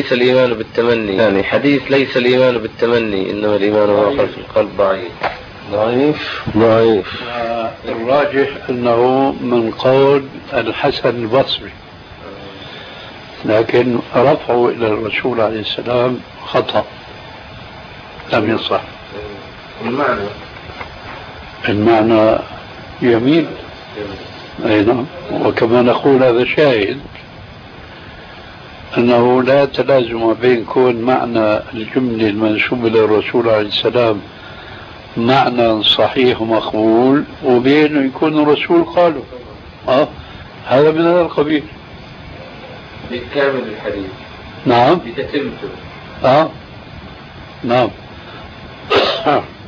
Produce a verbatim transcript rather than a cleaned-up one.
ليس الإيمان بالتمني، يعني حديث ليس الإيمان بالتمني إنما الإيمان هو في القلب ضعيف ضعيف ضعيف. الراجح أنه من قول الحسن البصري، لكن رفعه إلى الرسول عليه السلام خطأ لم يصح. المعنى المعنى يمين. أي نعم. وكما نقول هذا شاهد أنه لا تلازم بين كون معنى الجملة المنسوبة للرسول عليه السلام معنى صحيح ومقبول وبين يكون الرسول قاله. أه؟ هذا من هذا القبيل. بكامل الحديث. نعم. بتتمته. أه؟ نعم.